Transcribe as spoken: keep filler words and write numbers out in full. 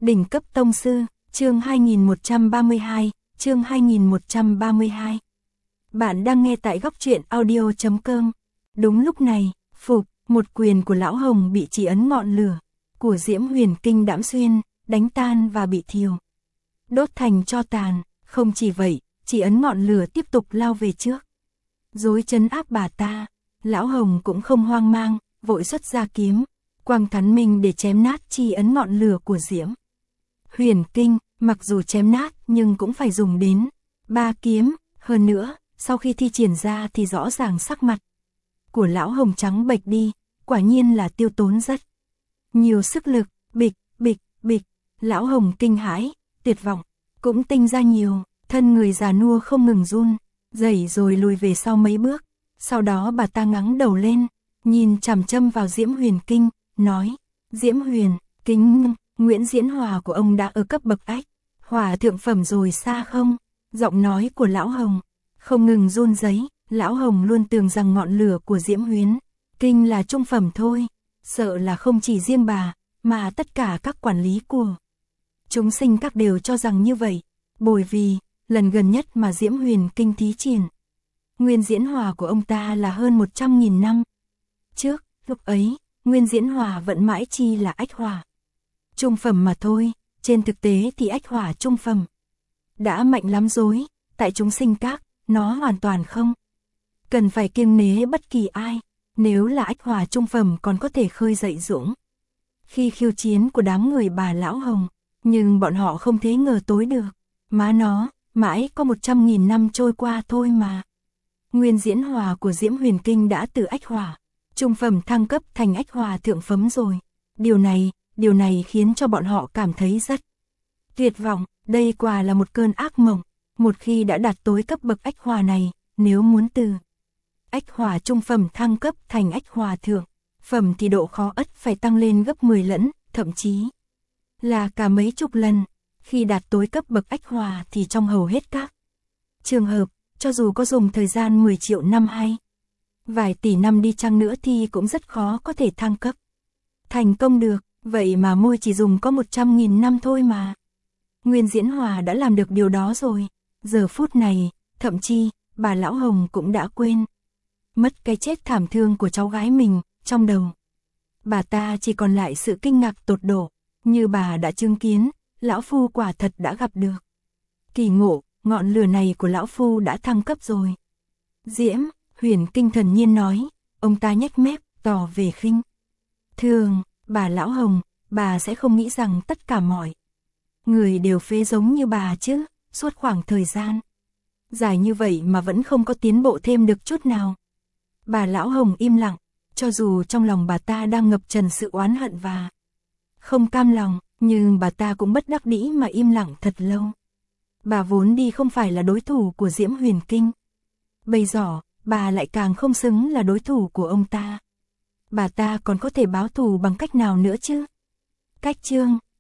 Đỉnh cấp tông sư, chương hai nghìn một trăm ba mươi hai, chương hai nghìn một trăm ba mươi hai. Bạn đang nghe tại góc truyện audio chấm com. Đúng lúc này, phục, một quyền của lão Hồng bị chỉ ấn ngọn lửa của Diễm Huyền Kinh đãm xuyên, đánh tan và bị thiêu đốt thành tro tàn. Không chỉ vậy, chỉ ấn ngọn lửa tiếp tục lao về trước, dối trấn áp bà ta. Lão Hồng cũng không hoang mang, vội xuất ra kiếm, quang thắn mình để chém nát chi ấn ngọn lửa của Diễm Huyền Kinh. Mặc dù chém nát nhưng cũng phải dùng đến ba kiếm. Hơn nữa, sau khi thi triển ra thì rõ ràng sắc mặt của lão Hồng trắng bệch đi, quả nhiên là tiêu tốn rất nhiều sức lực. Bịch, bịch, bịch, lão Hồng kinh hãi, tuyệt vọng cũng tinh ra nhiều, thân người già nua không ngừng run rẩy rồi lùi về sau mấy bước. Sau đó bà ta ngẩng đầu lên, nhìn chằm chằm vào Diễm Huyền Kinh, nói: Diễm Huyền Kinh, Nguyễn Diễn Hòa của ông đã ở cấp bậc ách hỏa thượng phẩm rồi xa không? Giọng nói của lão Hồng không ngừng run rẩy. Lão Hồng luôn tưởng rằng ngọn lửa của Diễm Huyền Kinh là trung phẩm thôi, sợ là không chỉ riêng bà, mà tất cả các quản lý của chúng sinh các đều cho rằng như vậy. Bởi vì, lần gần nhất mà Diễm Huyền Kinh thí triển, Nguyên Diễn Hòa của ông ta là hơn một trăm nghìn năm trước. Lúc ấy, Nguyên Diễn Hòa vẫn mãi chi là ách hỏa trung phẩm mà thôi. Trên thực tế thì ách hỏa trung phẩm đã mạnh lắm rồi. Tại chúng sinh các, nó hoàn toàn không cần phải kiêng nể bất kỳ ai. Nếu là ách hỏa trung phẩm còn có thể khơi dậy dũng khi khiêu chiến của đám người bà lão Hồng, nhưng bọn họ không thể ngờ tối được. Má nó, mãi có một trăm nghìn năm trôi qua thôi mà Nguyên Diễn Hòa của Diễm Huyền Kinh đã từ ách hỏa trung phẩm thăng cấp thành ách hỏa thượng phẩm rồi. Điều này, điều này khiến cho bọn họ cảm thấy rất tuyệt vọng. Đây quả là một cơn ác mộng. Một khi đã đạt tới cấp bậc ách hỏa này, nếu muốn từ ách hỏa trung phẩm thăng cấp thành ách hỏa thượng phẩm thì độ khó ắt phải tăng lên gấp mười lẫn, thậm chí là cả mấy chục lần. Khi đạt tới cấp bậc ách hỏa thì trong hầu hết các trường hợp, cho dù có dùng thời gian mười triệu năm hay vài tỷ năm đi chăng nữa thì cũng rất khó có thể thăng cấp thành công được. Vậy mà môi chỉ dùng có một trăm nghìn năm thôi mà Nguyên Diễn Hòa đã làm được điều đó rồi. Giờ phút này, thậm chí, bà lão Hồng cũng đã quên mất cái chết thảm thương của cháu gái mình. Trong đầu bà ta chỉ còn lại sự kinh ngạc tột độ. Như bà đã chứng kiến, lão phu quả thật đã gặp được kỳ ngộ, ngọn lửa này của lão phu đã thăng cấp rồi. Diễm Huyền Kinh thần nhiên nói. Ông ta nhếch mép, tỏ về khinh thường. Bà lão Hồng, bà sẽ không nghĩ rằng tất cả mọi người đều phế giống như bà chứ? Suốt khoảng thời gian dài như vậy mà vẫn không có tiến bộ thêm được chút nào. Bà lão Hồng im lặng, cho dù trong lòng bà ta đang ngập tràn sự oán hận và không cam lòng, nhưng bà ta cũng bất đắc dĩ mà im lặng thật lâu. Bà vốn đi không phải là đối thủ của Diễm Huyền Kinh, bây giờ bà lại càng không xứng là đối thủ của ông ta. Bà ta còn có thể báo thù bằng cách nào nữa chứ? Cách chương